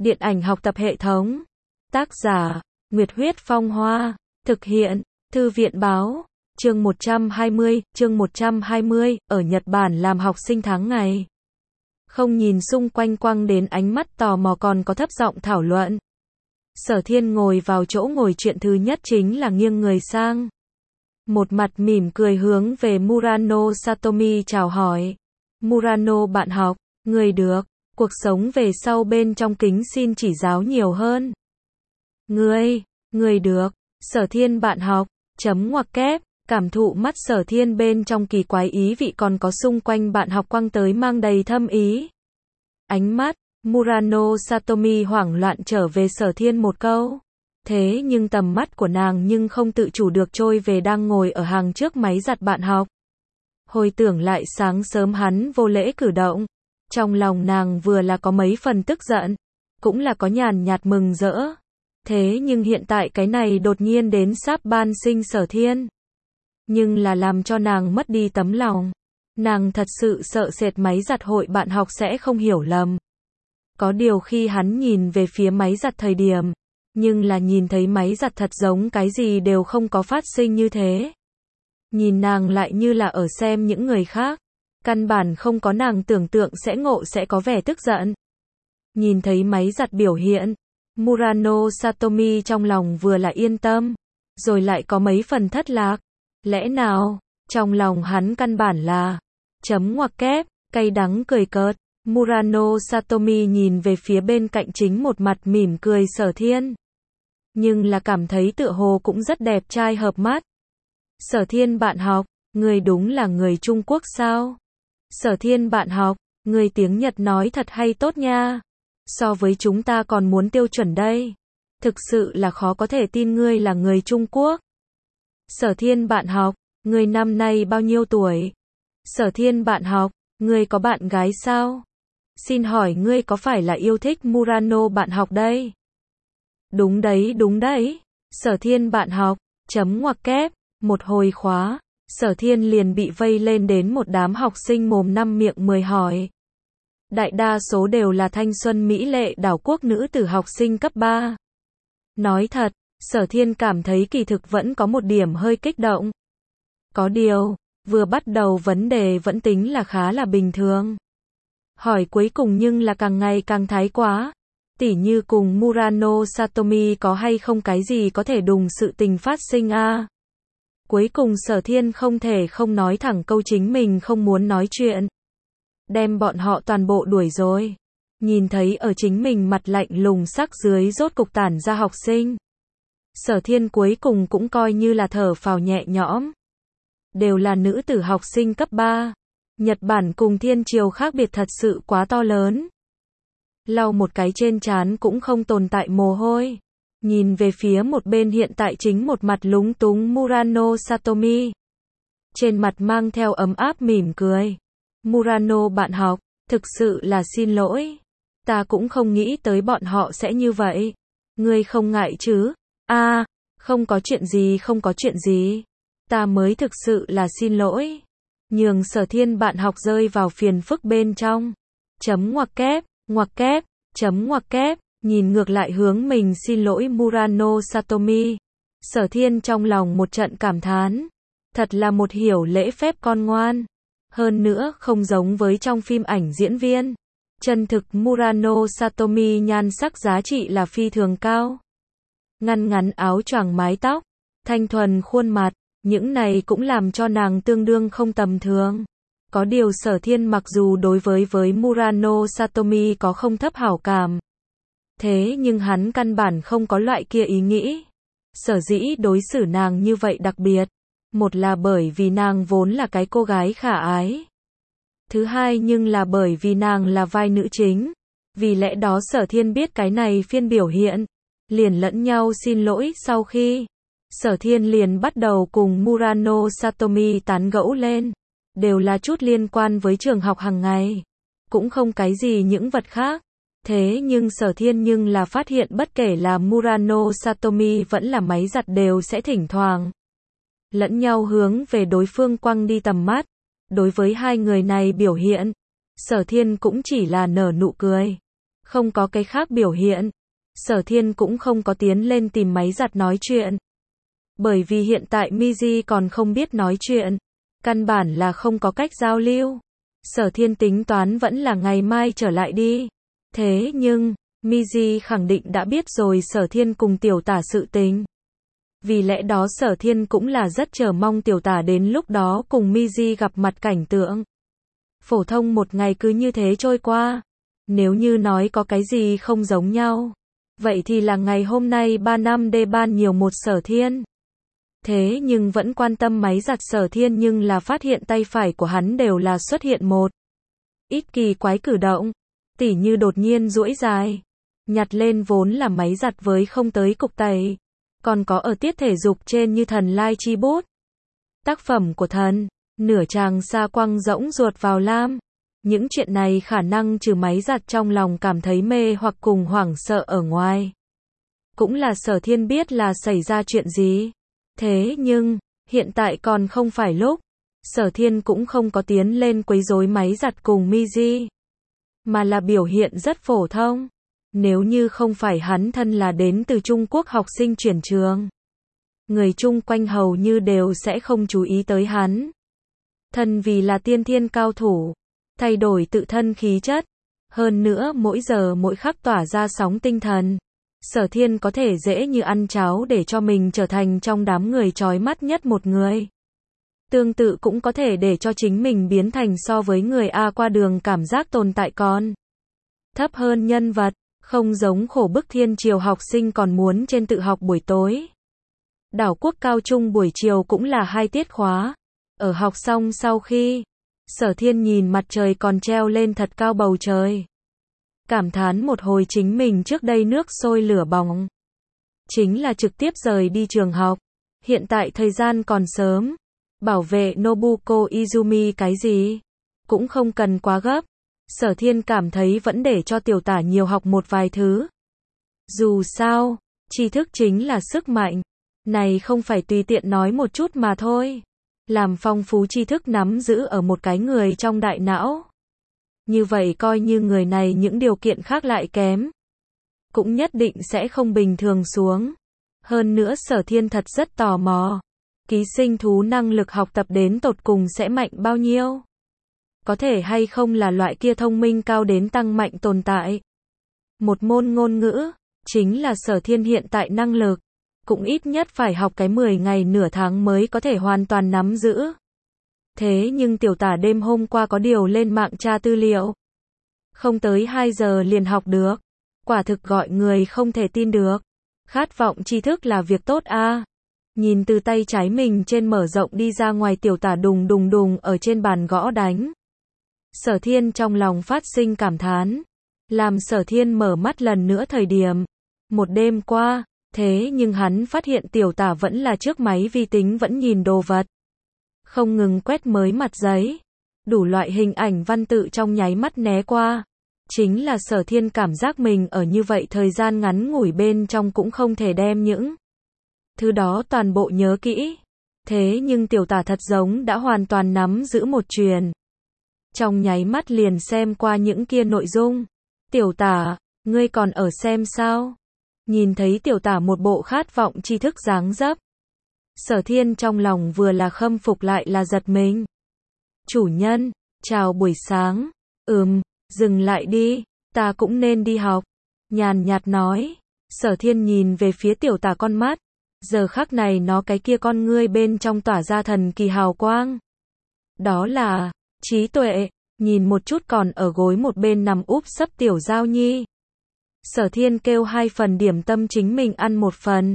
Điện ảnh học tập hệ thống. Tác giả, Nguyệt Huyết Phong Hoa. Thực hiện, Thư viện Báo. Chương 120, ở Nhật Bản làm học sinh tháng ngày. Không nhìn xung quanh quăng đến ánh mắt tò mò còn có thấp giọng thảo luận. Sở Thiên ngồi vào chỗ ngồi, chuyện thứ nhất chính là nghiêng người sang. Một mặt mỉm cười hướng về Murano Satomi chào hỏi. Murano bạn học, người được, cuộc sống về sau bên trong kính xin chỉ giáo nhiều hơn. Người được, Sở Thiên bạn học, chấm ngoặc kép, cảm thụ mắt Sở Thiên bên trong kỳ quái ý vị còn có xung quanh bạn học quăng tới mang đầy thâm ý. Ánh mắt, Murano Satomi hoảng loạn trở về Sở Thiên một câu. Thế nhưng tầm mắt của nàng nhưng không tự chủ được trôi về đang ngồi ở hàng trước máy giặt bạn học. Hồi tưởng lại sáng sớm hắn vô lễ cử động, trong lòng nàng vừa là có mấy phần tức giận, cũng là có nhàn nhạt mừng rỡ. Thế nhưng hiện tại cái này đột nhiên đến sắp ban sinh Sở Thiên, nhưng là làm cho nàng mất đi tấm lòng. Nàng thật sự sợ sệt máy giặt hội bạn học sẽ không hiểu lầm. Có điều khi hắn nhìn về phía máy giặt thời điểm, nhưng là nhìn thấy máy giặt thật giống cái gì đều không có phát sinh như thế. Nhìn nàng lại như là ở xem những người khác, căn bản không có nàng tưởng tượng sẽ ngộ sẽ có vẻ tức giận. Nhìn thấy máy giặt biểu hiện, Murano Satomi trong lòng vừa là yên tâm, rồi lại có mấy phần thất lạc. Lẽ nào, trong lòng hắn căn bản là, chấm ngoặc kép, cay đắng cười cợt. Murano Satomi nhìn về phía bên cạnh chính một mặt mỉm cười Sở Thiên, nhưng là cảm thấy tựa hồ cũng rất đẹp trai hợp mắt. Sở Thiên bạn học, người đúng là người Trung Quốc sao? Sở Thiên bạn học, người tiếng Nhật nói thật hay tốt nha. So với chúng ta còn muốn tiêu chuẩn đây. Thực sự là khó có thể tin ngươi là người Trung Quốc. Sở Thiên bạn học, người năm nay bao nhiêu tuổi? Sở Thiên bạn học, ngươi có bạn gái sao? Xin hỏi ngươi có phải là yêu thích Murano bạn học đây? Đúng đấy. Sở Thiên bạn học, chấm ngoặc kép, một hồi khóa, Sở Thiên liền bị vây lên đến một đám học sinh mồm năm miệng mười hỏi. Đại đa số đều là thanh xuân mỹ lệ đảo quốc nữ tử học sinh cấp 3. Nói thật, Sở Thiên cảm thấy kỳ thực vẫn có một điểm hơi kích động. Có điều, vừa bắt đầu vấn đề vẫn tính là khá là bình thường. Hỏi cuối cùng nhưng là càng ngày càng thái quá. Tỉ như cùng Murano Satomi có hay không cái gì có thể đùng sự tình phát sinh a? Cuối cùng Sở Thiên không thể không nói thẳng câu chính mình không muốn nói chuyện. Đem bọn họ toàn bộ đuổi rồi. Nhìn thấy ở chính mình mặt lạnh lùng sắc dưới rốt cục tản ra học sinh. Sở Thiên cuối cùng cũng coi như là thở phào nhẹ nhõm. Đều là nữ tử học sinh cấp 3. Nhật Bản cùng Thiên Triều khác biệt thật sự quá to lớn. Lau một cái trên trán cũng không tồn tại mồ hôi. Nhìn về phía một bên hiện tại chính một mặt lúng túng Murano Satomi. Trên mặt mang theo ấm áp mỉm cười. Murano bạn học, thực sự là xin lỗi. Ta cũng không nghĩ tới bọn họ sẽ như vậy. Ngươi không ngại chứ? Không có chuyện gì. Ta mới thực sự là xin lỗi. Nhường Sở Thiên bạn học rơi vào phiền phức bên trong. Chấm ngoặc kép, chấm ngoặc kép, nhìn ngược lại hướng mình xin lỗi Murano Satomi. Sở Thiên trong lòng một trận cảm thán. Thật là một hiểu lễ phép con ngoan. Hơn nữa không giống với trong phim ảnh diễn viên. Chân thực Murano Satomi nhan sắc giá trị là phi thường cao. Ngăn áo choàng mái tóc, thanh thuần khuôn mặt, những này cũng làm cho nàng tương đương không tầm thường. Có điều Sở Thiên mặc dù đối với Murano Satomi có không thấp hảo cảm. Thế nhưng hắn căn bản không có loại kia ý nghĩ. Sở dĩ đối xử nàng như vậy đặc biệt. Một là bởi vì nàng vốn là cái cô gái khả ái. Thứ hai nhưng là bởi vì nàng là vai nữ chính. Vì lẽ đó Sở Thiên biết cái này phiên biểu hiện. Liền lẫn nhau xin lỗi sau khi. Sở Thiên liền bắt đầu cùng Murano Satomi tán gẫu lên. Đều là chút liên quan với trường học hàng ngày. Cũng không cái gì những vật khác. Thế nhưng Sở Thiên nhưng là phát hiện bất kể là Murano Satomi vẫn là máy giặt đều sẽ thỉnh thoảng lẫn nhau hướng về đối phương quăng đi tầm mắt. Đối với hai người này biểu hiện, Sở Thiên cũng chỉ là nở nụ cười. Không có cái khác biểu hiện. Sở Thiên cũng không có tiến lên tìm máy giặt nói chuyện. Bởi vì hiện tại Miji còn không biết nói chuyện. Căn bản là không có cách giao lưu. Sở Thiên tính toán vẫn là ngày mai trở lại đi. Thế nhưng, Miji khẳng định đã biết rồi Sở Thiên cùng tiểu tả sự tình. Vì lẽ đó Sở Thiên cũng là rất chờ mong tiểu tả đến lúc đó cùng Miji gặp mặt cảnh tượng. Phổ thông một ngày cứ như thế trôi qua. Nếu như nói có cái gì không giống nhau, vậy thì là ngày hôm nay 3 năm D ban nhiều một Sở Thiên. Thế nhưng vẫn quan tâm máy giặt Sở Thiên nhưng là phát hiện tay phải của hắn đều là xuất hiện một ít kỳ quái cử động, tỉ như đột nhiên duỗi dài, nhặt lên vốn là máy giặt với không tới cục tẩy, còn có ở tiết thể dục trên như thần lai chi bút. Tác phẩm của thần, nửa chàng sa quăng rỗng ruột vào lam. Những chuyện này khả năng trừ máy giặt trong lòng cảm thấy mê hoặc cùng hoảng sợ ở ngoài. Cũng là Sở Thiên biết là xảy ra chuyện gì. Thế nhưng, hiện tại còn không phải lúc. Sở Thiên cũng không có tiến lên quấy rối máy giặt cùng Miji. Mà là biểu hiện rất phổ thông. Nếu như không phải hắn thân là đến từ Trung Quốc học sinh chuyển trường, người chung quanh hầu như đều sẽ không chú ý tới hắn. Thân vì là tiên thiên cao thủ, thay đổi tự thân khí chất, hơn nữa mỗi giờ mỗi khắc tỏa ra sóng tinh thần. Sở Thiên có thể dễ như ăn cháo để cho mình trở thành trong đám người chói mắt nhất một người. Tương tự cũng có thể để cho chính mình biến thành so với người A qua đường cảm giác tồn tại còn thấp hơn nhân vật, không giống khổ bức thiên triều học sinh còn muốn trên tự học buổi tối. Đảo quốc cao trung buổi chiều cũng là 2 tiết khóa. Ở học xong sau khi, Sở Thiên nhìn mặt trời còn treo lên thật cao bầu trời. Cảm thán một hồi chính mình trước đây nước sôi lửa bỏng. Chính là trực tiếp rời đi trường học. Hiện tại thời gian còn sớm. Bảo vệ Nobuko Izumi cái gì? Cũng không cần quá gấp. Sở Thiên cảm thấy vẫn để cho tiểu tả nhiều học một vài thứ. Dù sao, tri thức chính là sức mạnh. Này không phải tùy tiện nói một chút mà thôi. Làm phong phú tri thức nắm giữ ở một cái người trong đại não. Như vậy coi như người này những điều kiện khác lại kém, cũng nhất định sẽ không bình thường xuống. Hơn nữa Sở Thiên thật rất tò mò. Ký sinh thú năng lực học tập đến tột cùng sẽ mạnh bao nhiêu? Có thể hay không là loại kia thông minh cao đến tăng mạnh tồn tại? Một môn ngôn ngữ, chính là Sở Thiên hiện tại năng lực. Cũng ít nhất phải học cái 10 ngày nửa tháng mới có thể hoàn toàn nắm giữ. Thế nhưng tiểu tả đêm hôm qua có điều lên mạng tra tư liệu. Không tới 2 giờ liền học được. Quả thực gọi người không thể tin được. Khát vọng tri thức là việc tốt a. Nhìn từ tay trái mình trên mở rộng đi ra ngoài tiểu tả đùng đùng đùng ở trên bàn gõ đánh. Sở Thiên trong lòng phát sinh cảm thán. Làm Sở Thiên mở mắt lần nữa thời điểm. Một đêm qua, thế nhưng hắn phát hiện tiểu tả vẫn là trước máy vi tính vẫn nhìn đồ vật. Không ngừng quét mới mặt giấy. Đủ loại hình ảnh văn tự trong nháy mắt né qua. Chính là Sở Thiên cảm giác mình ở như vậy thời gian ngắn ngủi bên trong cũng không thể đem những thứ đó toàn bộ nhớ kỹ. Thế nhưng tiểu tả thật giống đã hoàn toàn nắm giữ một truyền. Trong nháy mắt liền xem qua những kia nội dung. Tiểu tả, ngươi còn ở xem sao? Nhìn thấy tiểu tả một bộ khát vọng tri thức dáng dấp. Sở Thiên trong lòng vừa là khâm phục lại là giật mình. Chủ nhân, chào buổi sáng. Dừng lại đi, ta cũng nên đi học. Nhàn nhạt nói. Sở Thiên nhìn về phía tiểu tả con mắt. Giờ khắc này nó cái kia con ngươi bên trong tỏa ra thần kỳ hào quang. Đó là trí tuệ. Nhìn một chút còn ở gối một bên nằm úp sấp tiểu Giao Nhi. Sở Thiên kêu 2 phần điểm tâm chính mình ăn 1 phần.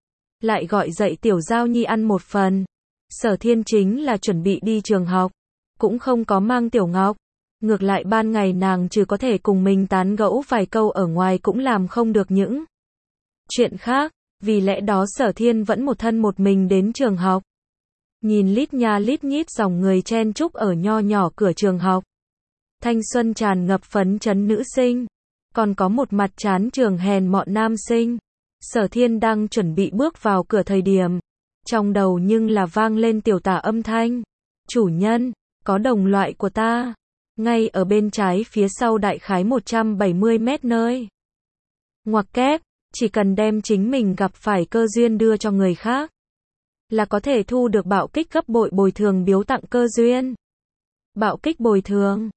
Lại gọi dậy tiểu Giao Nhi ăn 1 phần. Sở Thiên chính là chuẩn bị đi trường học. Cũng không có mang tiểu Ngọc. Ngược lại ban ngày nàng trừ có thể cùng mình tán gẫu vài câu ở ngoài cũng làm không được những chuyện khác. Vì lẽ đó Sở Thiên vẫn một thân một mình đến trường học. Nhìn lít nha lít nhít dòng người chen chúc ở nho nhỏ cửa trường học. Thanh xuân tràn ngập phấn chấn nữ sinh. Còn có một mặt chán trường hèn mọn nam sinh. Sở Thiên đang chuẩn bị bước vào cửa thời điểm. Trong đầu nhưng là vang lên tiểu tả âm thanh. Chủ nhân, có đồng loại của ta. Ngay ở bên trái phía sau đại khái 170 mét nơi. Ngoặc kép, chỉ cần đem chính mình gặp phải cơ duyên đưa cho người khác, là có thể thu được bạo kích gấp bội bồi thường biếu tặng cơ duyên. Bạo kích bồi thường